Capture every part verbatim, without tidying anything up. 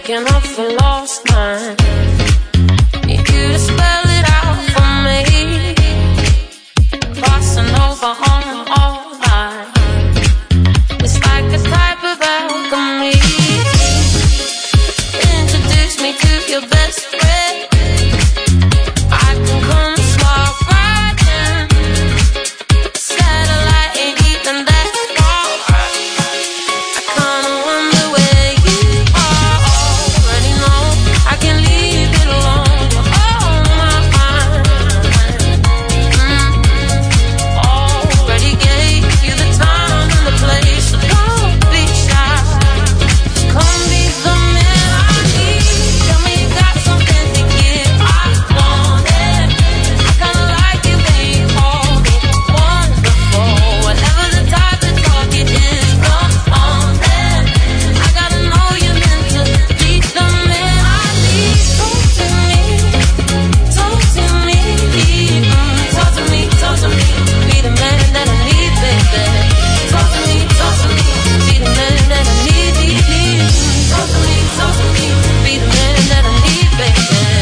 looking up for lost time. Need you to spell it out for me. Crossing over on all lines. It's like a type of alchemy. Introduce me to your best friend. I can come swap right in. Satellite ain't even that far. I kinda wonder where you are. Already know I can leave it alone. You're on my mind. Mm-hmm. Already gave you the time and the place, so don't be shy. Come be the man I need. Tell me you got something to give. I want it. I kinda like it when you call me wonderful. Whatever the type of talk it is, come on then. I gotta know you're meant to be the man I need. Talk to me, talk to me, mm, talk to me, talk to me. Be the man that I need, baby. Talk to me, talk to me. Be the man that I need, need, need. Talk to me, talk to me. Be the man that I need, baby.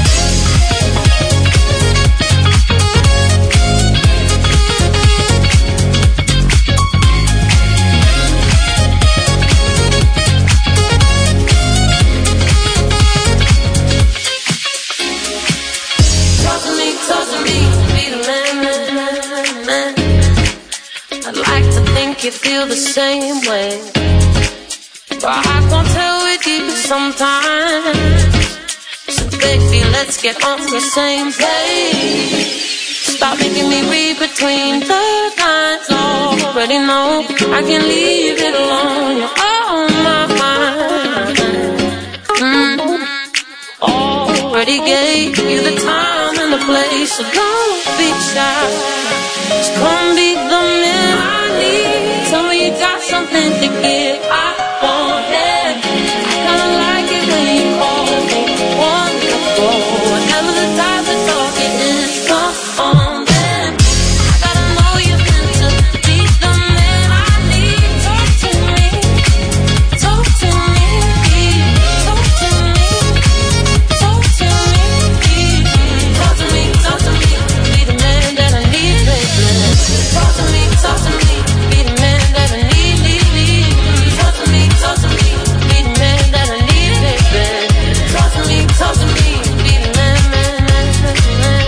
Talk to me, talk to me, be the man, man, man, man, man. I'd like to think you feel the same way, but I can't tell with you sometimes. So baby, let's get on the same page. Stop making me read between the lines. Already know I can leave it alone. You're on my mind. Mm-hmm. Already gave you the time and the place, so don't be shy. Just come be the man I need. Tell me you got something to give. I want it. I kinda like it when you call me wonderful. Whatever the type of talk it is, come on then. I gotta know you're meant to be the man I need. Talk to me, talk to me, talk to me. Talk to me, talk to me, talk to me. Be the man that I need, baby. Talk to me, talk to me. Be the man that I need, need, need. Talk to me, talk to me. Be the man that I need, baby. Talk to me, talk to me. Be the man, man, man, man, man.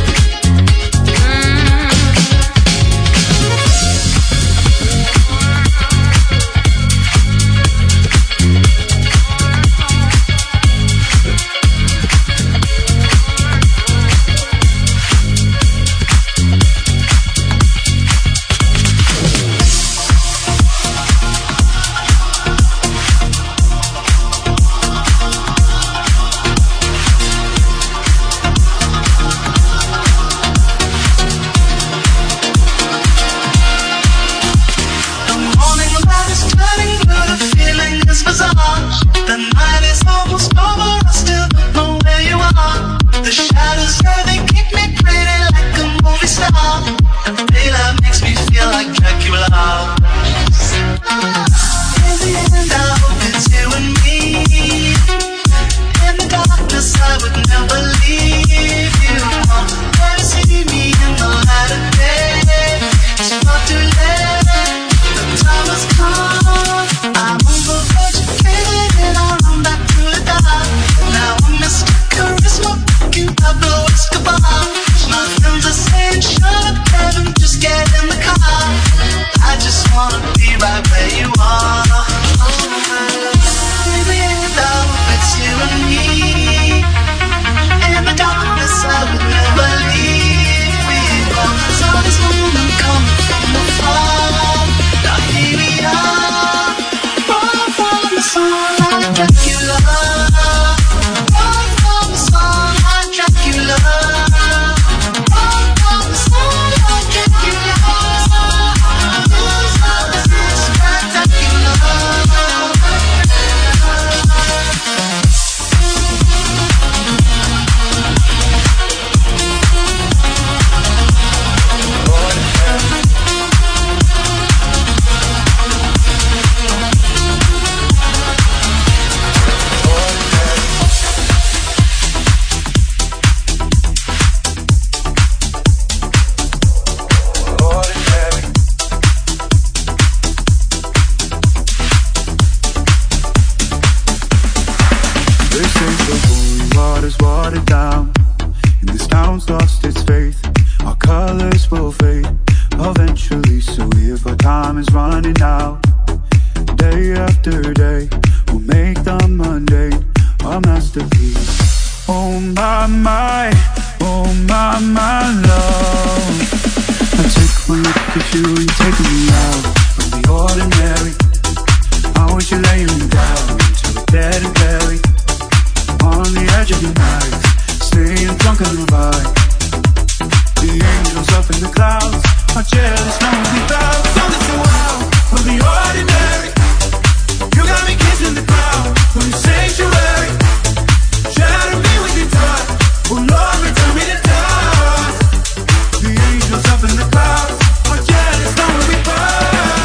Mm. The morning light is turning blue, the feeling is bizarre. The night is almost over, I still don't know where you are. The shadows there, they keep me pretty like a movie star. The daylight makes me feel like Dracula. In the end, I hope it's you and me. In the darkness, I would never leave you. Never see me in the light of day. It's not too late. The time has come. I'm on the verge of fading. I run back through the dark. Now I'm Mister Charisma, picking Pablo Escobar. My friends are saying, shut up, Kevin, just get in the car. I just wanna be right where you are. In the end, I hope it's you and me. In the darkness, I would never leave before. So this moment coming from afar. Now here we are, run from the sunlight, Dracula. Run from the sunlight, Dracula. Run from the sunlight, Dracula. Lose all this spectacular. watered down, and this town's lost its faith. Our colors will fade eventually, so if our time is running out, day after day, we'll make the mundane a masterpiece. Oh my, my, oh my, my love, I take one look at you and you're taking me out of the ordinary. How would you lay me down till we're dead and buried? On the edge of your night, staying drunk on the vibe. The angels up in the clouds are jealous, knowing we bow. Something so wild of the ordinary. You got me kissing the ground from your sanctuary. Shatter me with your touch, oh Lord, return me to dust. The angels up in the clouds are jealous, knowing we bow.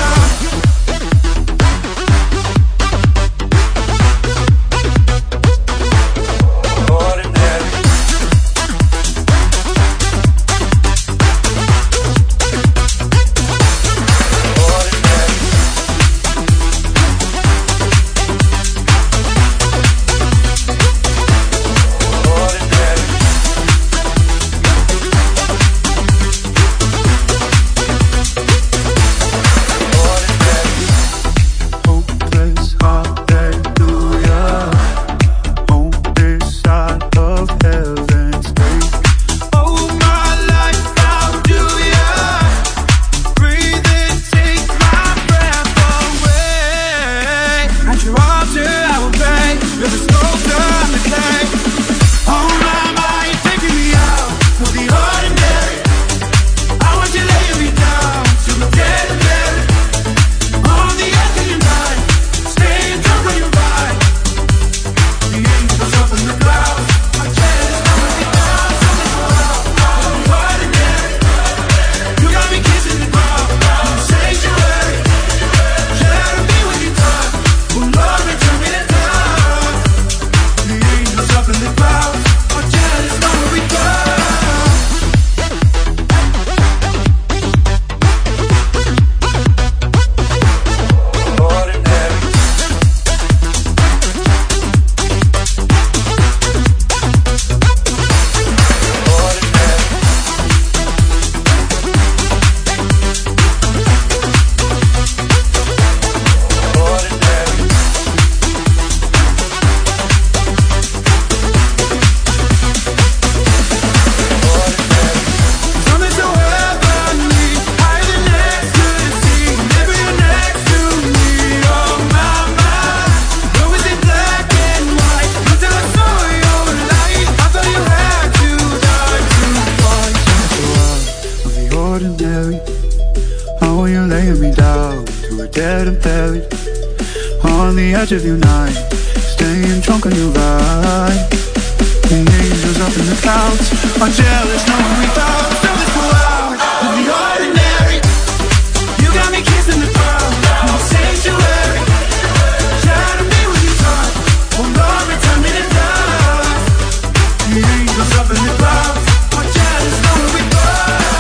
Of your night, staying drunk on your ride. The angels up in the clouds are jealous, knowing we bow. Something so loud of the ordinary. You got me kissing the ground in the sanctuary. Shatter me with your touch, oh Lord, return me to dust. The angels up in the clouds are jealous, knowing we bow.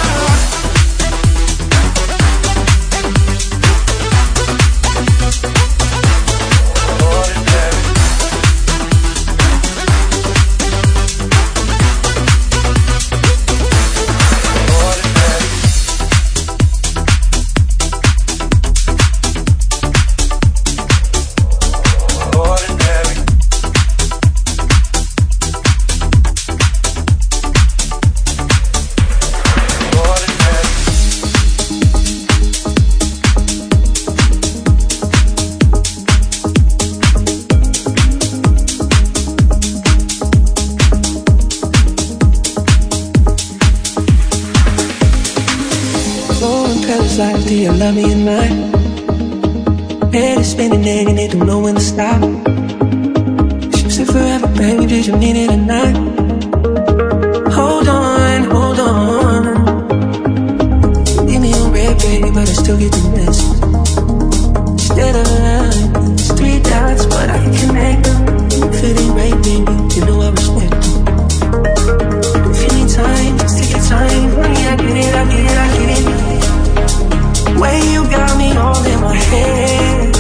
Do you love me at night? Head is spinning and it don't know when to stop. You said forever, baby, did you mean it or not? Hold on, hold on. Leave me on red, baby, but I still get the message. Instead of lines, three dots, but I can connect them. If it ain't right, baby, you know I respect it. If you need time, just take your time. Honey, I get it, I get it, I get it. Way you got me all in my head.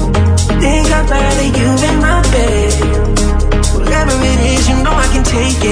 Think I'd rather you in my bed. Whatever it is, you know I can take it.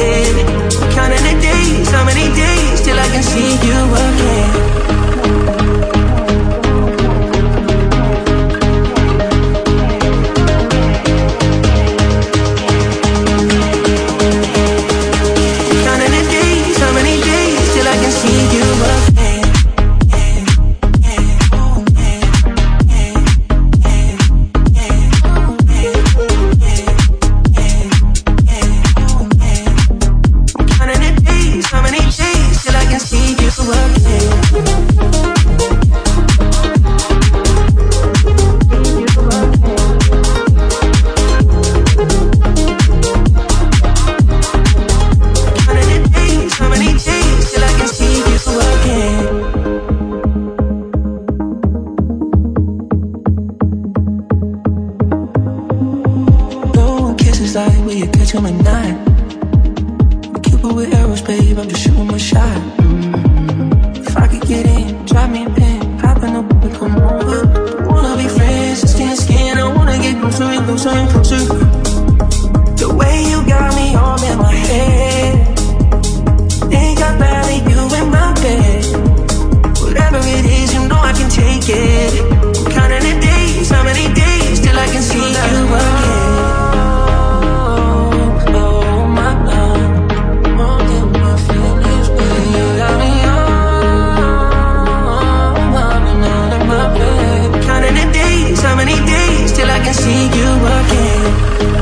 days like will you catch him at night? Cupid with arrows, babe, I'm just shooting my shot. Mm-hmm. If I could get in, drop me a pin, hop in the boat and come over. Wanna be friends, skin to skin, I wanna get closer and closer and closer. The way you got me all in my head, think I'd rather you in my bed. Whatever it is, you know I can take it. I'm counting the days, how many days till I can see you again. Oh my love, more than my feelings, baby. You got me on, I'm out of my bed. Counting the days, how many days till I can see you again.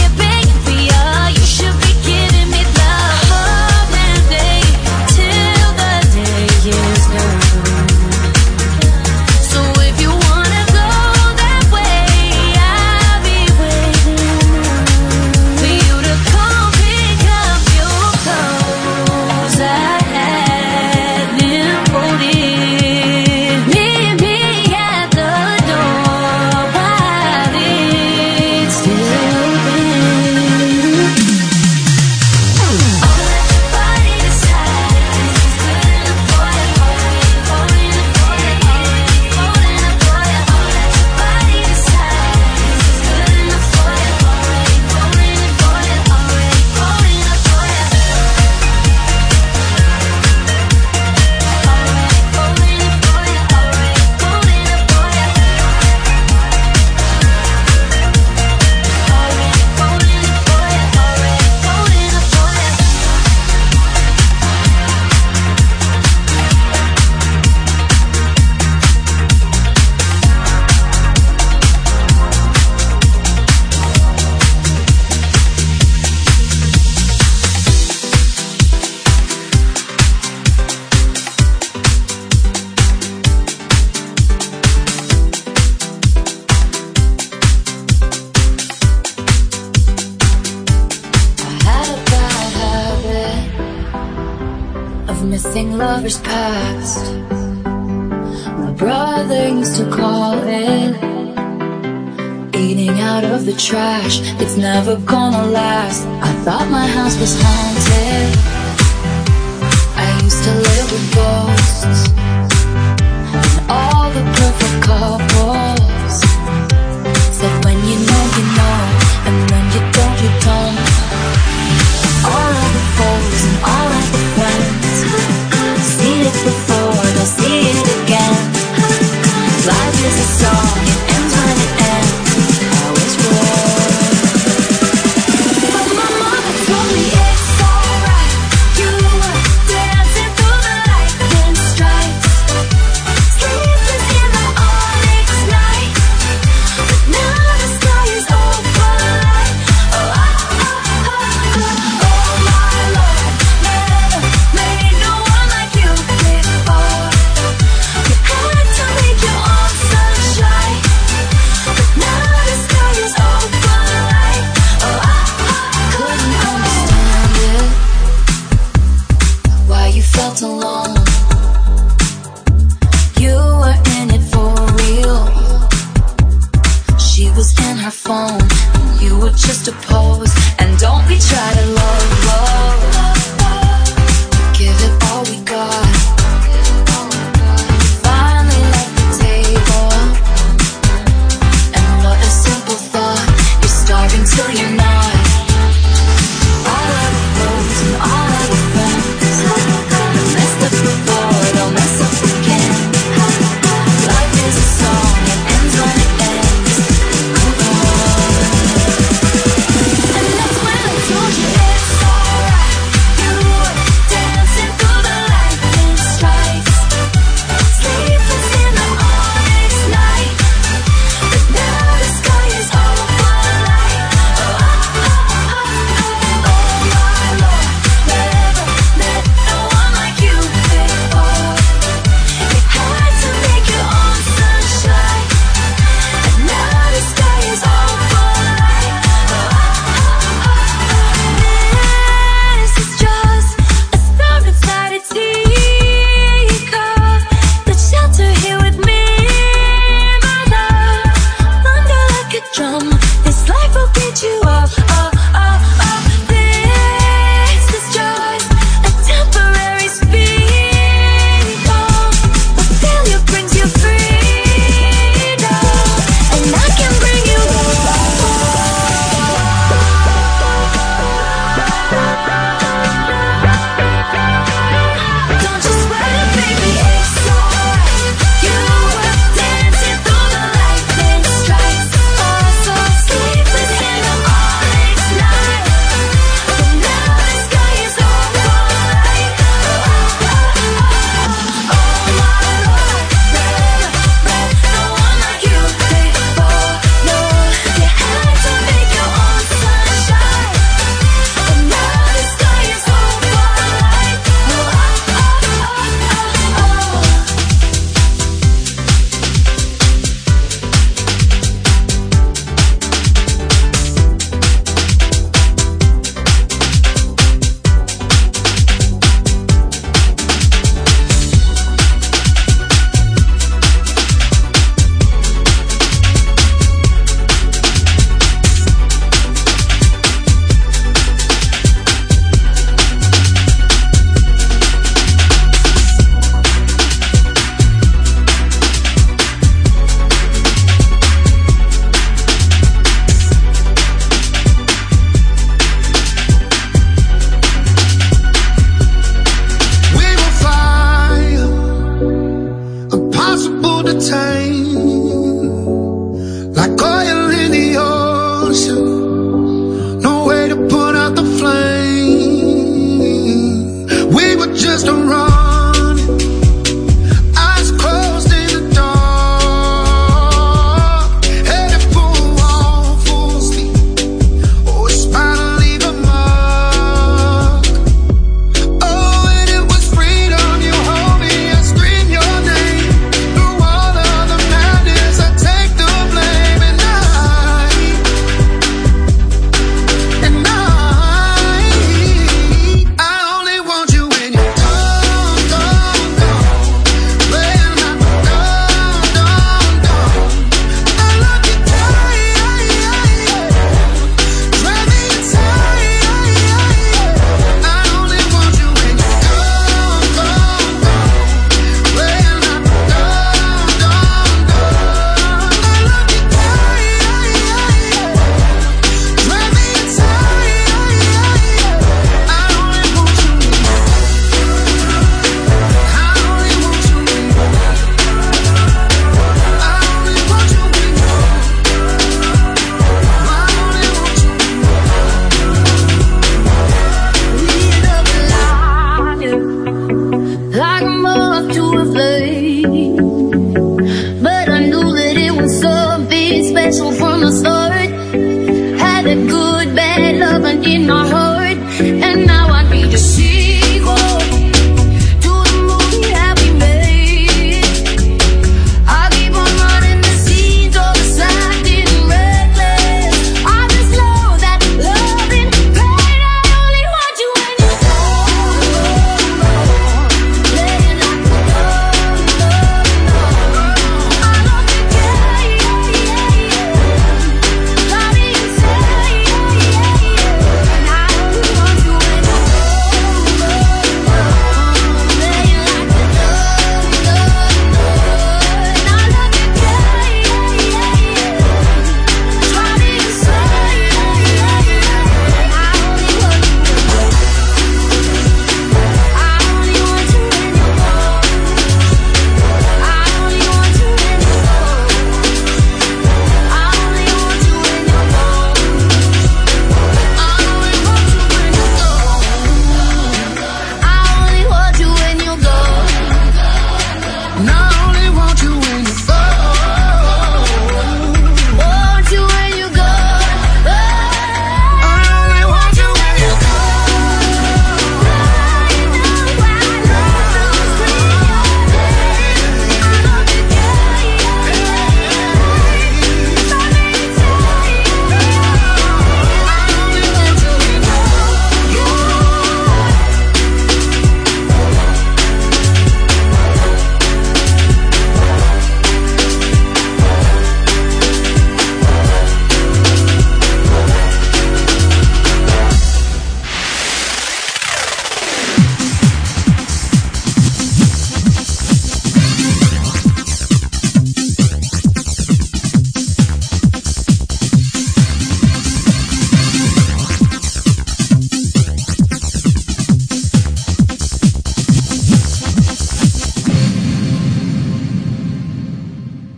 Till missing lovers past. My brother used to call it eating out of the trash. It's never gonna last. I thought my house was haunted. I used to live with ghosts and all the perfect couples. Said when you know, you know, and when you don't, you don't.